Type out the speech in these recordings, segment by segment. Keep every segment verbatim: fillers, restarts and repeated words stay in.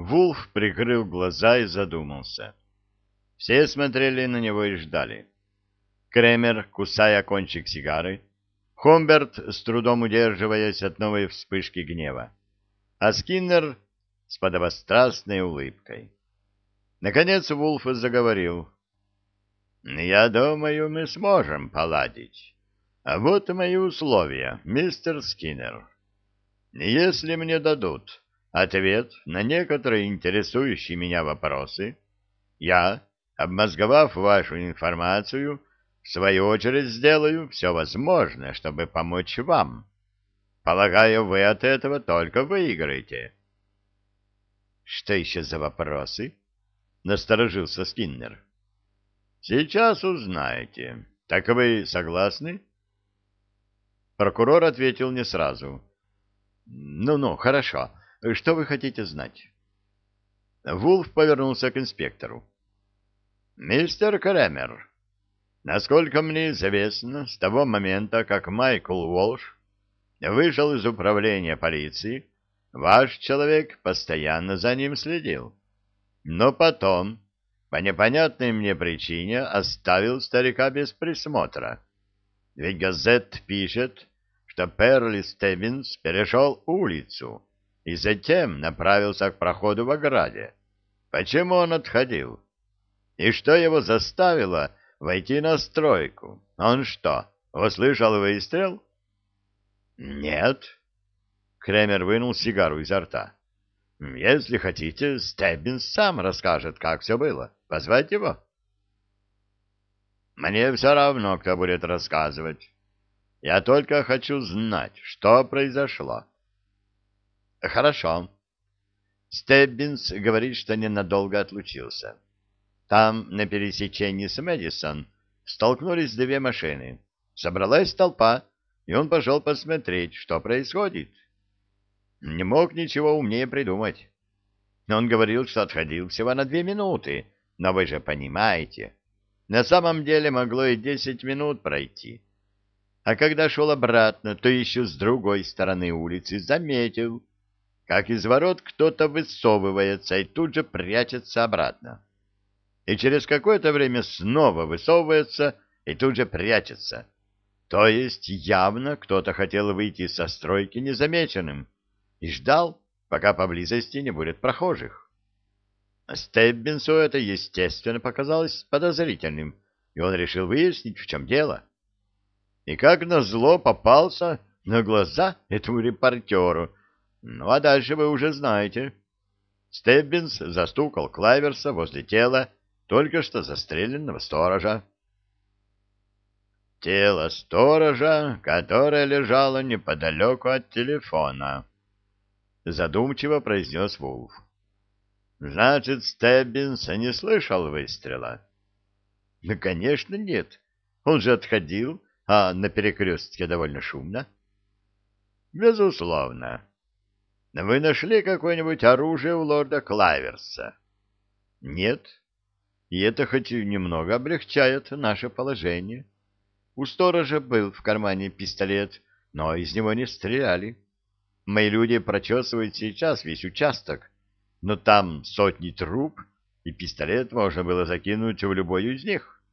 Вулф прикрыл глаза и задумался. Все смотрели на него и ждали. Кремер, кусая кончик сигары, Хомберт, с трудом удерживаясь от новой вспышки гнева, а Скиннер с подобострастной улыбкой. Наконец Вулф заговорил. «Я думаю, мы сможем поладить. А вот мои условия, мистер Скиннер. Если мне дадут ответ на некоторые интересующие меня вопросы, я, обмозговав вашу информацию, в свою очередь сделаю все возможное, чтобы помочь вам. Полагаю, вы от этого только выиграете». «Что еще за вопросы?» — насторожился Скиннер. «Сейчас узнаете. Так вы согласны?» Прокурор ответил не сразу. «Ну-ну, хорошо. Что вы хотите знать?» Вулф повернулся к инспектору. «Мистер Кремер, насколько мне известно, с того момента, как Майкл Уолш вышел из управления полиции, ваш человек постоянно за ним следил. Но потом, по непонятной мне причине, оставил старика без присмотра. Ведь газет пишет, что Перли Стеббинс перешел улицу и затем направился к проходу в ограде. Почему он отходил? И что его заставило войти на стройку? Он что, услышал выстрел? Нет. Кремер вынул сигару изо рта. Если хотите, Стеббинс сам расскажет, как все было. Позвать его? Мне все равно, кто будет рассказывать. Я только хочу знать, что произошло. Хорошо. Стеббинс говорит, что ненадолго отлучился. Там, на пересечении с Мэдисон, столкнулись две машины. Собралась толпа, и он пошел посмотреть, что происходит. Не мог ничего умнее придумать. Он говорил, что отходил всего на две минуты, но вы же понимаете, на самом деле могло и десять минут пройти. А когда шел обратно, то еще с другой стороны улицы заметил, как из ворот кто-то высовывается и тут же прячется обратно. И через какое-то время снова высовывается и тут же прячется. То есть явно кто-то хотел выйти со стройки незамеченным и ждал, пока поблизости не будет прохожих. Стеббинсу это, естественно, показалось подозрительным, и он решил выяснить, в чем дело. И как назло попался на глаза этому репортеру. Ну, а дальше вы уже знаете. Стеббинс застукал Клайверса возле тела только что застреленного сторожа. Тело сторожа, которое лежало неподалеку от телефона, задумчиво произнес Вулф. Значит, Стеббинс не слышал выстрела? Ну, конечно, нет. Он же отходил, а на перекрестке довольно шумно. Безусловно. Вы нашли какое-нибудь оружие у лорда Клайверса? Нет. И это хоть и немного облегчает наше положение. У сторожа был в кармане пистолет, но из него не стреляли. Мои люди прочесывают сейчас весь участок, но там сотни труб, и пистолет можно было закинуть в любой из них.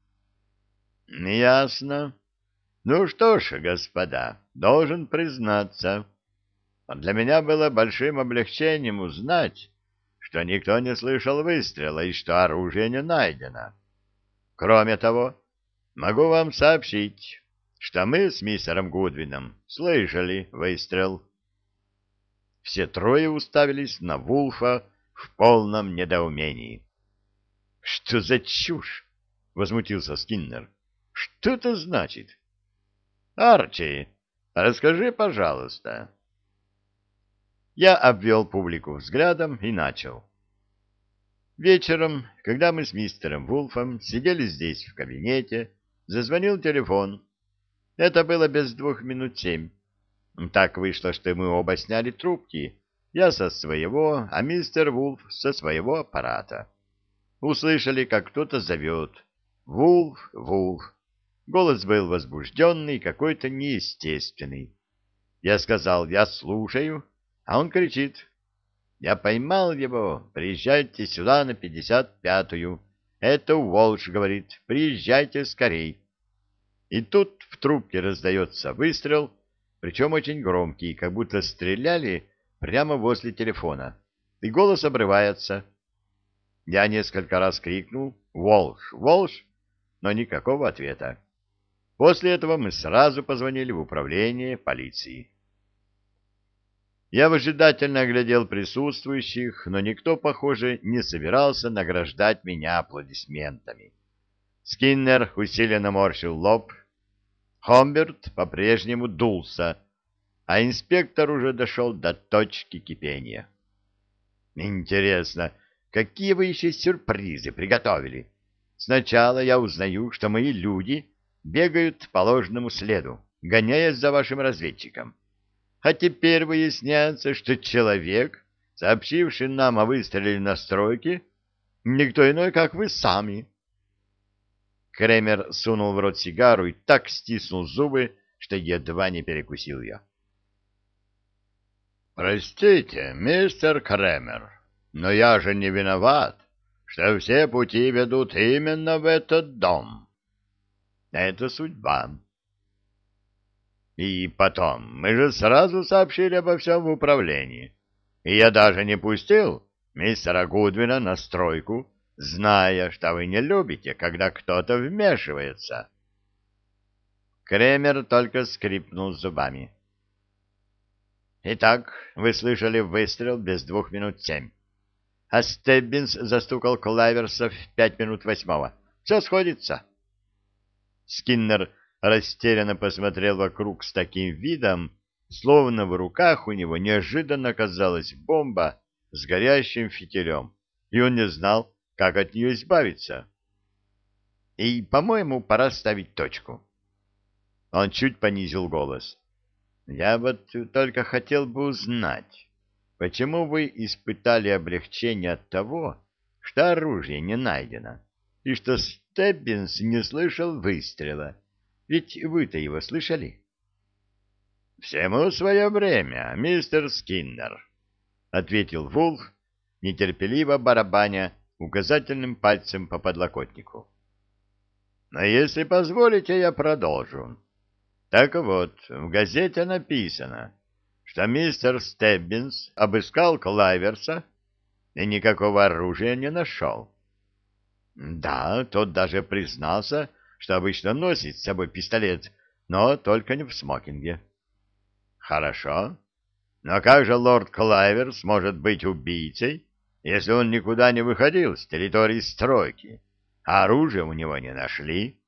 Ясно. Ну что ж, господа, должен признаться, для меня было большим облегчением узнать, что никто не слышал выстрела и что оружие не найдено. Кроме того, могу вам сообщить, что мы с мистером Гудвином слышали выстрел. Все трое уставились на Вулфа в полном недоумении. — Что за чушь? — возмутился Скиннер. — Что это значит? — Арчи, расскажи, пожалуйста. Я обвел публику взглядом и начал. Вечером, когда мы с мистером Вулфом сидели здесь в кабинете, зазвонил телефон. Это было без двух минут семь. Так вышло, что мы оба сняли трубки. Я со своего, а мистер Вулф со своего аппарата. Услышали, как кто-то зовет. «Вулф, Вулф». Голос был возбужденный, какой-то неестественный. Я сказал: «Я слушаю», а он кричит: Я поймал его. Приезжайте сюда на пятьдесят пятую. Это Уолш говорит. Приезжайте скорей. И тут в трубке раздается выстрел, причем очень громкий, как будто стреляли прямо возле телефона. И голос обрывается. Я несколько раз крикнул «Волш! Волш!», но никакого ответа. После этого мы сразу позвонили в управление полиции. Я выжидательно оглядел присутствующих, но никто, похоже, не собирался награждать меня аплодисментами. Скиннер усиленно морщил лоб, Хомберт по-прежнему дулся, а инспектор уже дошел до точки кипения. Интересно, какие вы еще сюрпризы приготовили? Сначала я узнаю, что мои люди бегают по ложному следу, гоняясь за вашим разведчиком. А теперь выясняется, что человек, сообщивший нам о выстреле на стройке, никто иной, как вы сами. Кремер сунул в рот сигару и так стиснул зубы, что едва не перекусил ее. «Простите, мистер Кремер, но я же не виноват, что все пути ведут именно в этот дом. Это судьба. И потом, мы же сразу сообщили обо всем в управлении, и я даже не пустил мистера Гудвина на стройку, зная, что вы не любите, когда кто-то вмешивается». Кремер только скрипнул зубами. «Итак, вы слышали выстрел без двух минут семь. А Стеббинс застукал Клайверса в пять минут восьмого. Все сходится». Скиннер растерянно посмотрел вокруг с таким видом, словно в руках у него неожиданно оказалась бомба с горящим фитилем, и он не знал, как от нее избавиться. «И, по-моему, пора ставить точку». Он чуть понизил голос. «Я вот только хотел бы узнать, почему вы испытали облегчение от того, что оружие не найдено, и что Стеббинс не слышал выстрела? Ведь вы-то его слышали?» «Всему свое время, мистер Скиннер», — ответил Вулф, нетерпеливо барабаня указательным пальцем по подлокотнику. «Но если позволите, я продолжу. Так вот, в газете написано, что мистер Стеббинс обыскал Клайверса и никакого оружия не нашел. Да, тот даже признался, что обычно носит с собой пистолет, но только не в смокинге. Хорошо. Но как же лорд Клайверс может быть убийцей, если он никуда не выходил с территории стройки, а оружие у него не нашли?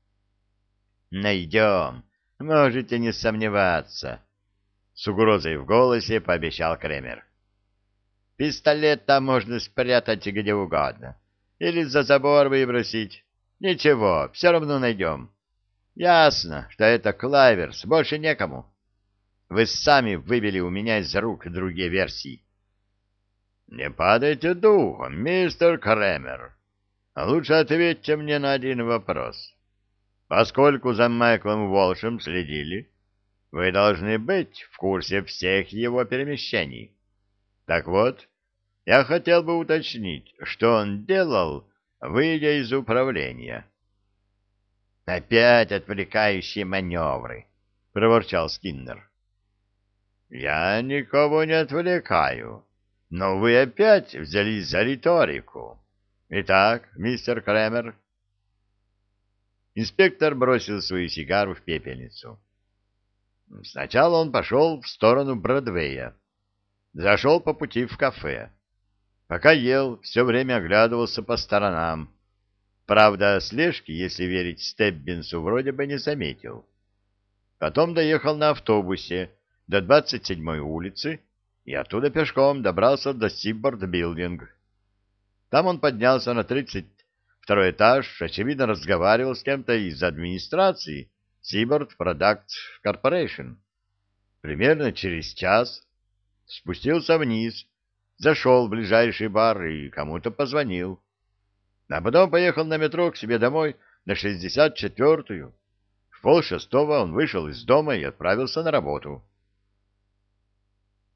Найдем, можете не сомневаться, — с угрозой в голосе пообещал Кремер. Пистолет там можно спрятать где угодно. Или за забор выбросить. Ничего, все равно найдем. Ясно, что это Клайверс, больше некому. Вы сами выбили у меня из рук другие версии. Не падайте духом, мистер Кремер. Лучше ответьте мне на один вопрос. Поскольку за Майклом Волшем следили, вы должны быть в курсе всех его перемещений. Так вот, я хотел бы уточнить, что он делал, выйдя из управления. — Опять отвлекающие маневры, — проворчал Скиннер. — Я никого не отвлекаю, но вы опять взялись за риторику. Итак, мистер Кремер. Инспектор бросил свою сигару в пепельницу. Сначала он пошел в сторону Бродвея. Зашел по пути в кафе. Пока ел, все время оглядывался по сторонам. Правда, слежки, если верить Стеббинсу, вроде бы не заметил. Потом доехал на автобусе до двадцать седьмой улицы и оттуда пешком добрался до Seaboard Building. Там он поднялся на тридцать второй этаж, очевидно, разговаривал с кем-то из администрации Seaboard Product Corporation. Примерно через час спустился вниз, зашел в ближайший бар и кому-то позвонил. А потом поехал на метро к себе домой на шестьдесят четвёртую. В полшестого он вышел из дома и отправился на работу.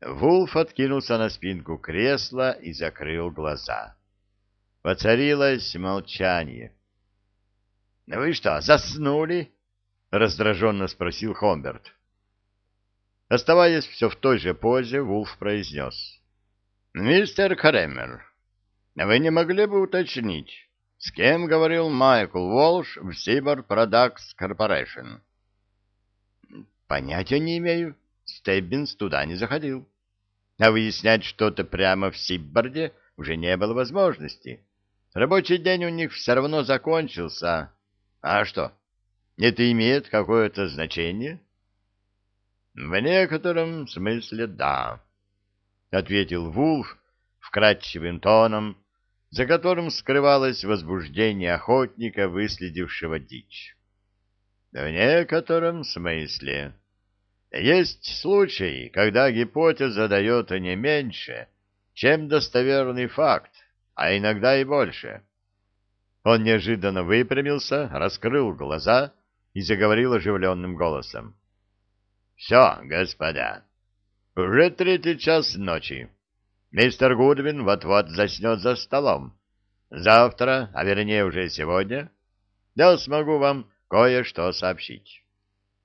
Вулф откинулся на спинку кресла и закрыл глаза. Воцарилось молчание. — Вы что, заснули? — раздраженно спросил Хомберт. Оставаясь все в той же позе, Вулф произнес. — Мистер Кремер, вы не могли бы уточнить, с кем говорил Майкл Уолш в Seaboard Products Corporation? — Понятия не имею. Стеббинс туда не заходил. А выяснять что-то прямо в Сибборде уже не было возможности. Рабочий день у них все равно закончился. А что, это имеет какое-то значение? — В некотором смысле да, — ответил Вулф вкрадчивым тоном, за которым скрывалось возбуждение охотника, выследившего дичь. — В некотором смысле. Есть случаи, когда гипотеза дает не меньше, чем достоверный факт, а иногда и больше. Он неожиданно выпрямился, раскрыл глаза и заговорил оживленным голосом. — Все, господа, уже третий час ночи. Мистер Гудвин вот-вот заснет за столом. Завтра, а вернее уже сегодня, я смогу вам кое-что сообщить.